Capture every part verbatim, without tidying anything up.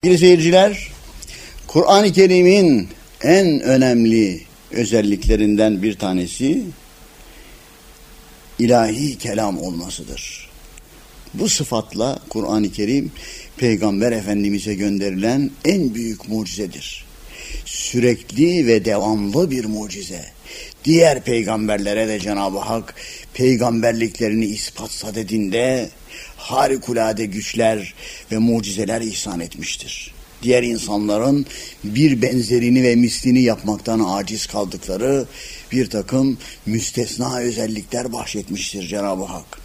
Sevgili seyirciler, Kur'an-ı Kerim'in en önemli özelliklerinden bir tanesi ilahi kelam olmasıdır. Bu sıfatla Kur'an-ı Kerim Peygamber Efendimiz'e gönderilen en büyük mucizedir. Sürekli ve devamlı bir mucize. Diğer peygamberlere de Cenab-ı Hak peygamberliklerini ispat sadedinde harikulade güçler ve mucizeler ihsan etmiştir. Diğer insanların bir benzerini ve mislini yapmaktan aciz kaldıkları bir takım müstesna özellikler bahşetmiştir Cenab-ı Hak.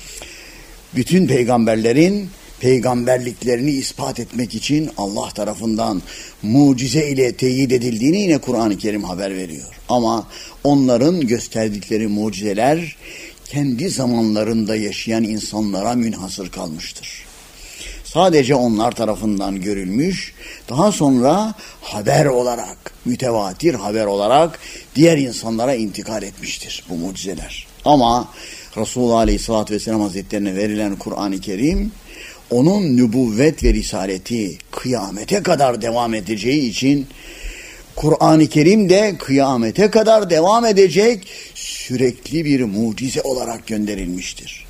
Bütün peygamberlerin peygamberliklerini ispat etmek için Allah tarafından mucize ile teyit edildiğini yine Kur'an-ı Kerim haber veriyor. Ama onların gösterdikleri mucizeler kendi zamanlarında yaşayan insanlara münhasır kalmıştır. Sadece onlar tarafından görülmüş, daha sonra haber olarak, mütevatir haber olarak diğer insanlara intikal etmiştir bu mucizeler. Ama Resulullah Aleyhisselatü Vesselam Hazretlerine verilen Kur'an-ı Kerim, onun nübüvvet ve risaleti kıyamete kadar devam edeceği için Kur'an-ı Kerim de kıyamete kadar devam edecek sürekli bir mucize olarak gönderilmiştir.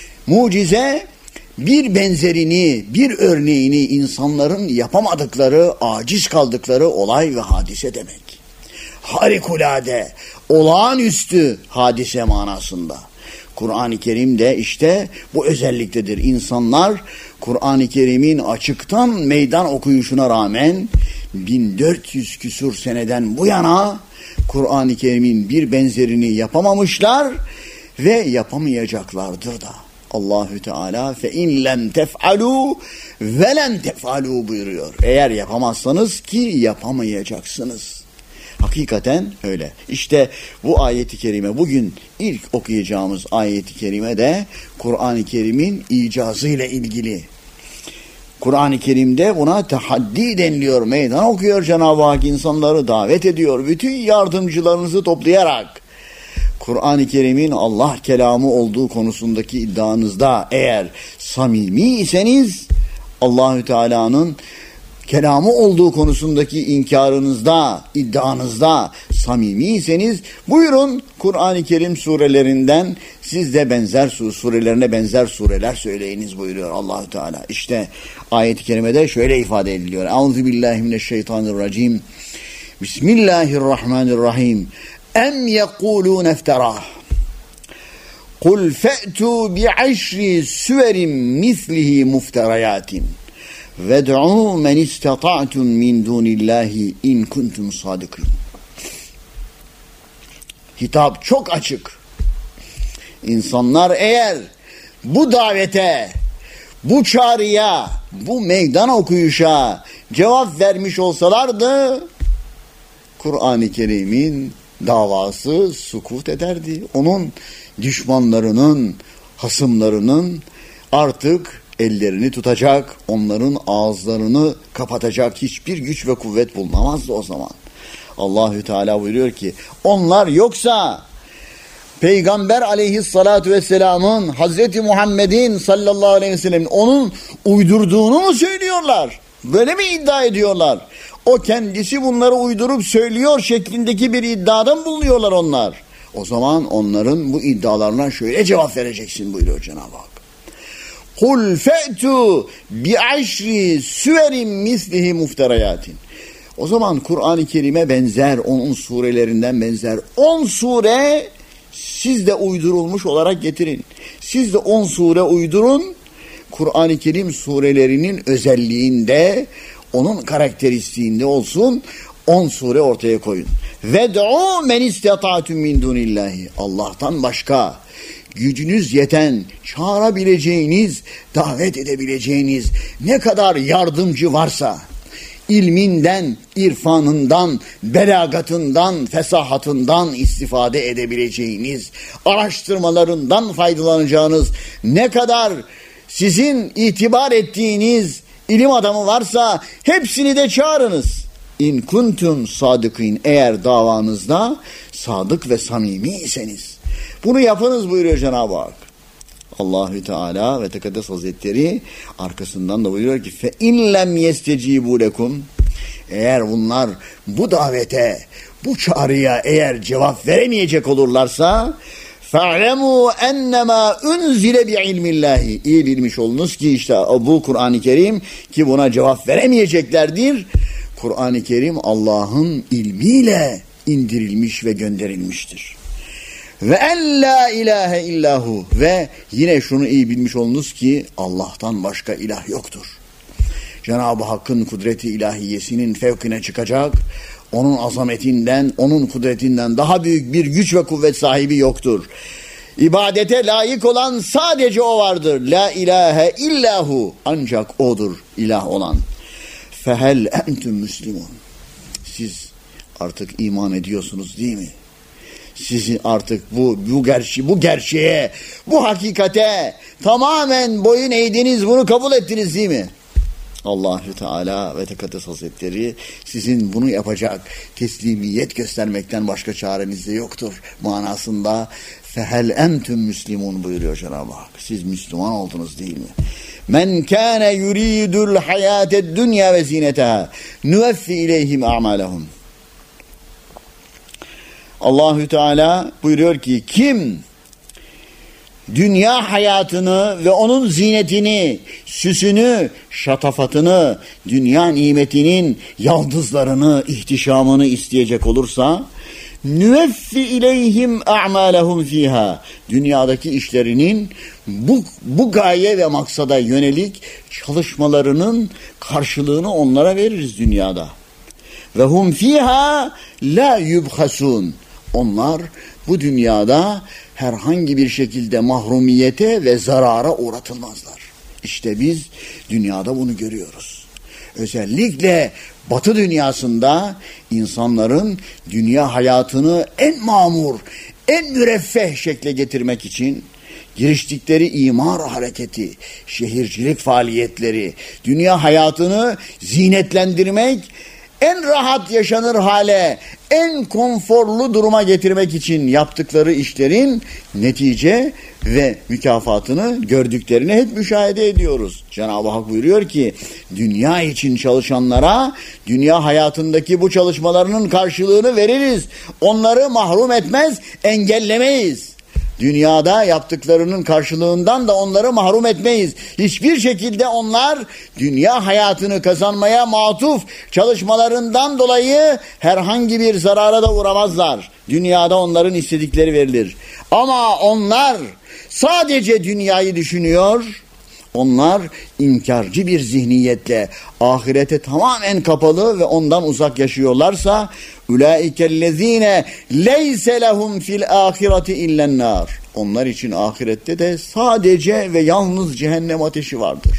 Mucize bir benzerini, bir örneğini insanların yapamadıkları, aciz kaldıkları olay ve hadise demek. Harikulade, olağanüstü hadise manasında. Kur'an-ı Kerim de işte bu özelliktedir. İnsanlar Kur'an-ı Kerim'in açıktan meydan okuyuşuna rağmen bin dört yüz küsur seneden bu yana Kur'an-ı Kerim'in bir benzerini yapamamışlar ve yapamayacaklardır da. Allahü Teala fe in lem tef'alu ve len tef'alu buyuruyor. Eğer yapamazsanız ki yapamayacaksınız. Hakikaten öyle. İşte bu ayeti kerime, bugün ilk okuyacağımız ayeti kerime de Kur'an-ı Kerim'in icazıyla ilgili. Kur'an-ı Kerim'de buna tahaddi deniliyor. Meydan okuyor Cenab-ı Hak, insanları davet ediyor. Bütün yardımcılarınızı toplayarak Kur'an-ı Kerim'in Allah kelamı olduğu konusundaki iddianızda eğer samimi iseniz, Allahü Teala'nın kelamı olduğu konusundaki inkarınızda, iddianızda samimiyseniz buyurun Kur'an-ı Kerim surelerinden siz de benzer surelerine benzer sureler söyleyiniz buyuruyor Allah Teala. İşte ayet-i kerimede şöyle ifade ediliyor. Euzubillahimineşşeytanirracim. Bismillahirrahmanirrahim. Em yekulun efterah. Kul fe'tu bi'aşri süverin mislihi mufterayatin. Ved'u men istata'tum min dunillahi in kuntum sadıkın. Hitap çok açık. İnsanlar eğer bu davete, bu çağrıya, bu meydan okuyuşa cevap vermiş olsalardı, Kur'an-ı Kerim'in davası sukut ederdi. Onun düşmanlarının, hasımlarının artık ellerini tutacak, onların ağızlarını kapatacak hiçbir güç ve kuvvet bulunamazdı o zaman. Allahü Teala buyuruyor ki, onlar yoksa Peygamber aleyhissalatu vesselamın, Hazreti Muhammed'in sallallahu aleyhi ve sellem'in onun uydurduğunu mu söylüyorlar? Böyle mi iddia ediyorlar? O kendisi bunları uydurup söylüyor şeklindeki bir iddiadan bulunuyorlar onlar. O zaman onların bu iddialarına şöyle cevap vereceksin buyuruyor Cenab-ı Hak. Kul fe'tu bi'aşri süverin mislihi mufterayatin. O zaman Kur'an-ı Kerim'e benzer, onun surelerinden benzer on sure siz de uydurulmuş olarak getirin. Siz de on sure uydurun. Kur'an-ı Kerim surelerinin özelliğinde, onun karakteristiğinde olsun, on sure ortaya koyun. Ved'u men istata'tum min dunillahi. Allah'tan başka gücünüz yeten, çağırabileceğiniz, davet edebileceğiniz ne kadar yardımcı varsa, ilminden, irfanından, belagatından, fesahatından istifade edebileceğiniz, araştırmalarından faydalanacağınız ne kadar sizin itibar ettiğiniz ilim adamı varsa hepsini de çağırınız. İn kuntum sadıkîn, eğer davanızda sadık ve samimi iseniz. Bunu yapınız buyuruyor Cenab-ı Hak. Allahü Teala ve Tekaddes Hazretleri arkasından da buyuruyor ki fe in lem yestecibu lekum, eğer bunlar bu davete, bu çağrıya eğer cevap veremeyecek olurlarsa fa'lemû ennemâ unzile bi'ilmillâhi, iyi bilmiş olunuz ki işte bu Kur'an-ı Kerim ki buna cevap veremeyeceklerdir. Kur'an-ı Kerim Allah'ın ilmiyle indirilmiş ve gönderilmiştir. Ve en la ilahe illahu, ve yine şunu iyi bilmiş olunuz ki Allah'tan başka ilah yoktur. Cenab-ı Hakk'ın kudreti ilahiyesinin fevkine çıkacak, onun azametinden, onun kudretinden daha büyük bir güç ve kuvvet sahibi yoktur. İbadete layık olan sadece o vardır. La ilahe illahu, ancak odur ilah olan. Fehel entüm müslimun. Siz artık iman ediyorsunuz değil mi? Sizin artık bu bu gerçeğe, bu gerçeğe, bu hakikate tamamen boyun eğdiniz, bunu kabul ettiniz değil mi? Allahü Teala ve Tekaddes Hazretleri sizin bunu yapacak teslimiyet göstermekten başka çareniz de yoktur manasında fehel entüm müslimun buyuruyor Cenab-ı Hak. Siz Müslüman oldunuz değil mi? Men kâne yuridul hayâted dünya ve zinetehâ nüveffi ileyhim a'malehum. Allahü Teala buyuruyor ki kim dünya hayatını ve onun zinetini, süsünü, şatafatını, dünya nimetinin yaldızlarını, ihtişamını isteyecek olursa nüveffi ileyhim a'malehum fiha, dünyadaki işlerinin bu, bu gaye ve maksada yönelik çalışmalarının karşılığını onlara veririz dünyada. Ve hum fiha la yubhasun, onlar bu dünyada herhangi bir şekilde mahrumiyete ve zarara uğratılmazlar. İşte biz dünyada bunu görüyoruz. Özellikle Batı dünyasında insanların dünya hayatını en mamur, en müreffeh şekle getirmek için giriştikleri imar hareketi, şehircilik faaliyetleri, dünya hayatını zinetlendirmek, en rahat yaşanır hale, en konforlu duruma getirmek için yaptıkları işlerin netice ve mükafatını gördüklerini hep müşahede ediyoruz. Cenab-ı Hak buyuruyor ki dünya için çalışanlara dünya hayatındaki bu çalışmalarının karşılığını veririz. Onları mahrum etmez, engellemeyiz. Dünyada yaptıklarının karşılığından da onları mahrum etmeyiz. Hiçbir şekilde onlar dünya hayatını kazanmaya matuf çalışmalarından dolayı herhangi bir zarara da uğramazlar. Dünyada onların istedikleri verilir. Ama onlar sadece dünyayı düşünüyor. Onlar inkarcı bir zihniyetle ahirete tamamen kapalı ve ondan uzak yaşıyorlarsa ulaikellezine leyse lehum fil ahireti illen nar. Onlar için ahirette de sadece ve yalnız cehennem ateşi vardır.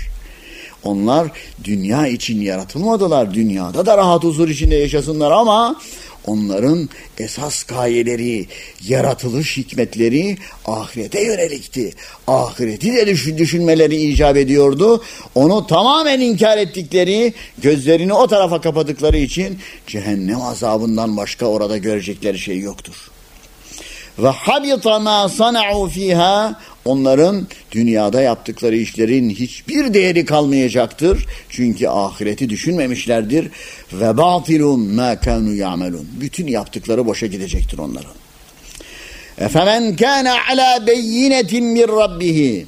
Onlar dünya için yaratılmadılar. Dünyada da rahat huzur içinde yaşasınlar ama onların esas gayeleri, yaratılış hikmetleri ahirete yönelikti. Ahireti de düşün, düşünmeleri icap ediyordu. Onu tamamen inkar ettikleri, gözlerini o tarafa kapadıkları için cehennem azabından başka orada görecekleri şey yoktur. Ve habita ma sana'u fiha, onların dünyada yaptıkları işlerin hiçbir değeri kalmayacaktır. Çünkü ahireti düşünmemişlerdir. Ve batilun ma kanu ya'melun. Bütün yaptıkları boşa gidecektir onların. Efemen kana ala beyinetin min rabbih.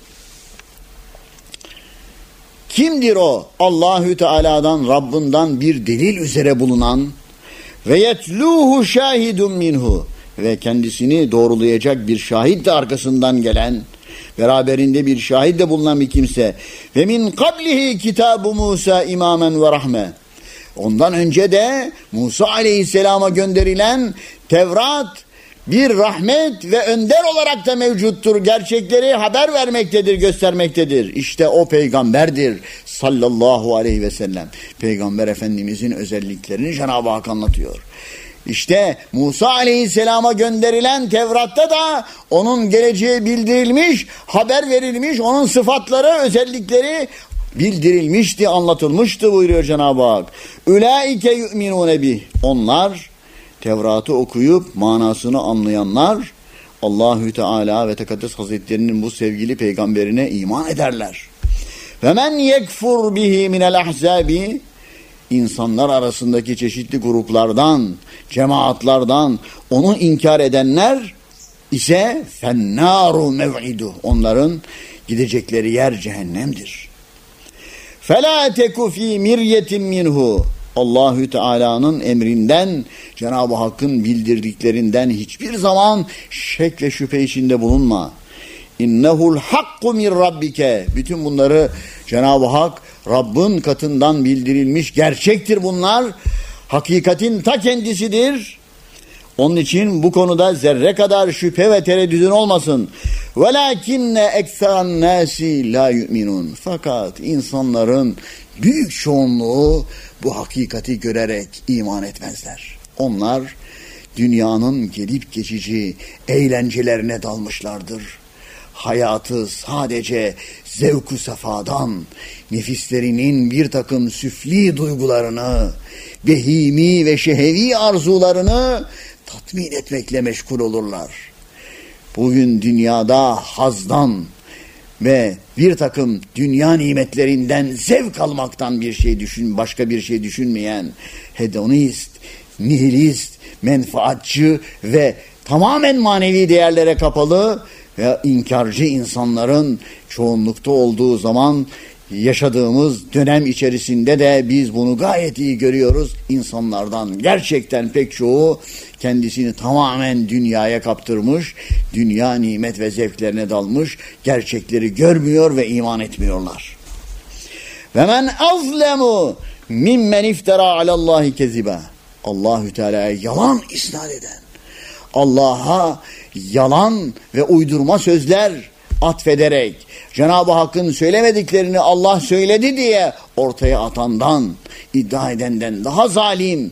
Kimdir o? Allahü Teala'dan, Rabbinden bir delil üzere bulunan ve yetluhu şahidun minhu, ve kendisini doğrulayacak bir şahit de arkasından gelen, beraberinde bir şahit de bulunan bir kimse. Ve min kablihi kitabu Musa imamen ve rahme. Ondan önce de Musa aleyhisselama gönderilen Tevrat bir rahmet ve önder olarak da mevcuttur. Gerçekleri haber vermektedir, göstermektedir. İşte o peygamberdir sallallahu aleyhi ve sellem. Peygamber Efendimizin özelliklerini Cenab-ı Hak anlatıyor. İşte Musa aleyhisselama gönderilen Tevrat'ta da onun geleceği bildirilmiş, haber verilmiş, onun sıfatları, özellikleri bildirilmişti, anlatılmıştı buyuruyor Cenab-ı Hak. Ulaike yu'minune bih. Onlar Tevrat'ı okuyup manasını anlayanlar, Allahü Teala ve Tekaddes Hazretlerinin bu sevgili peygamberine iman ederler. Ve men yekfur bihi minel ahzabi, insanlar arasındaki çeşitli gruplardan, cemaatlardan onu inkar edenler ise fennâru mev'idu, onların gidecekleri yer cehennemdir. فَلَا تَكُ ف۪ي مِرْيَةٍ مِّنْهُ, Allahü Teala'nın emrinden, Cenab-ı Hakk'ın bildirdiklerinden hiçbir zaman şek ve şüphe içinde bulunma. İnnehul hakku min rabbike, bütün bunları Cenab-ı Hak Rabbin katından bildirilmiş gerçektir bunlar. Hakikatin ta kendisidir. Onun için bu konuda zerre kadar şüphe ve tereddüdün olmasın. وَلَاكِنَّ اَكْثَرَ النَّاسِ لَا يُؤْمِنُونَ, fakat insanların büyük çoğunluğu bu hakikati görerek iman etmezler. Onlar dünyanın gelip geçici eğlencelerine dalmışlardır. Hayatı sadece zevk-u sefadan, nefislerinin bir takım süfli duygularını, behimi ve şehevi arzularını tatmin etmekle meşgul olurlar. Bugün dünyada hazdan ve bir takım dünya nimetlerinden zevk almaktan bir şey düşün, başka bir şey düşünmeyen hedonist, nihilist, menfaatçı ve tamamen manevi değerlere kapalı ve inkarcı insanların çoğunlukta olduğu zaman yaşadığımız dönem içerisinde de biz bunu gayet iyi görüyoruz. İnsanlardan gerçekten pek çoğu kendisini tamamen dünyaya kaptırmış, dünya nimet ve zevklerine dalmış, gerçekleri görmüyor ve iman etmiyorlar. Ve men azlemu mimmen iftara alallahi keziba, Allahü Teala'ya yalan isnat eden, Allah'a yalan ve uydurma sözler atfederek Cenab-ı Hakk'ın söylemediklerini Allah söyledi diye ortaya atandan, iddia edenden daha zalim,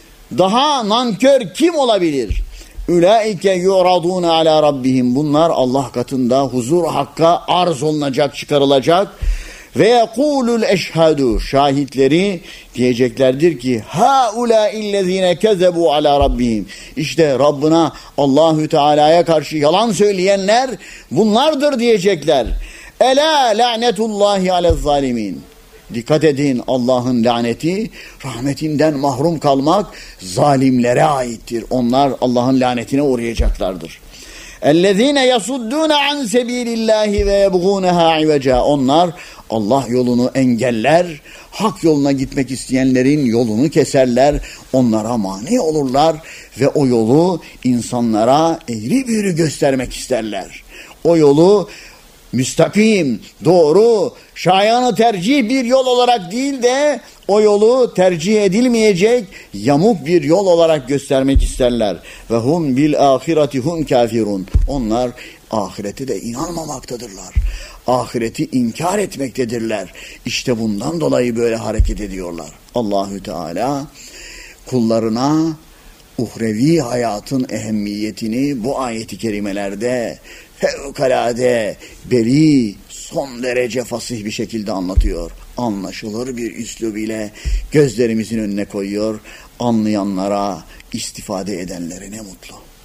daha nankör kim olabilir? Ulaike yuraduna ala rabbihim, bunlar Allah katında huzur hakka arz olunacak, çıkarılacak. Ve yekulul eşhadu, şahitleri diyeceklerdir ki haula illezine kezebu ala rabbihim, işte Rabbına, Allahü Teala'ya karşı yalan söyleyenler bunlardır diyecekler. Ela lanetullahi alez zalimin, dikkat edin, Allah'ın laneti, rahmetinden mahrum kalmak zalimlere aittir. Onlar Allah'ın lanetine uğrayacaklardır. اَلَّذ۪ينَ يَصُدُّونَ عَنْ سَب۪يلِ اللّٰهِ وَيَبْغُونَهَا عِوَجًا, onlar Allah yolunu engeller, hak yoluna gitmek isteyenlerin yolunu keserler, onlara mani olurlar ve o yolu insanlara eğri büğrü göstermek isterler. O yolu müstakim, doğru, şayanı tercih bir yol olarak değil de o yolu tercih edilmeyecek yamuk bir yol olarak göstermek isterler. Ve hum bil ahireti hum kafirun, onlar ahirete de inanmamaktadırlar. Ahireti inkar etmektedirler. İşte bundan dolayı böyle hareket ediyorlar. Allahü Teala kullarına uhrevi hayatın ehemmiyetini bu ayeti kerimelerde fevkalade beli, son derece fasih bir şekilde anlatıyor. Anlaşılır bir üslub ile gözlerimizin önüne koyuyor. Anlayanlara, istifade edenlere ne mutlu.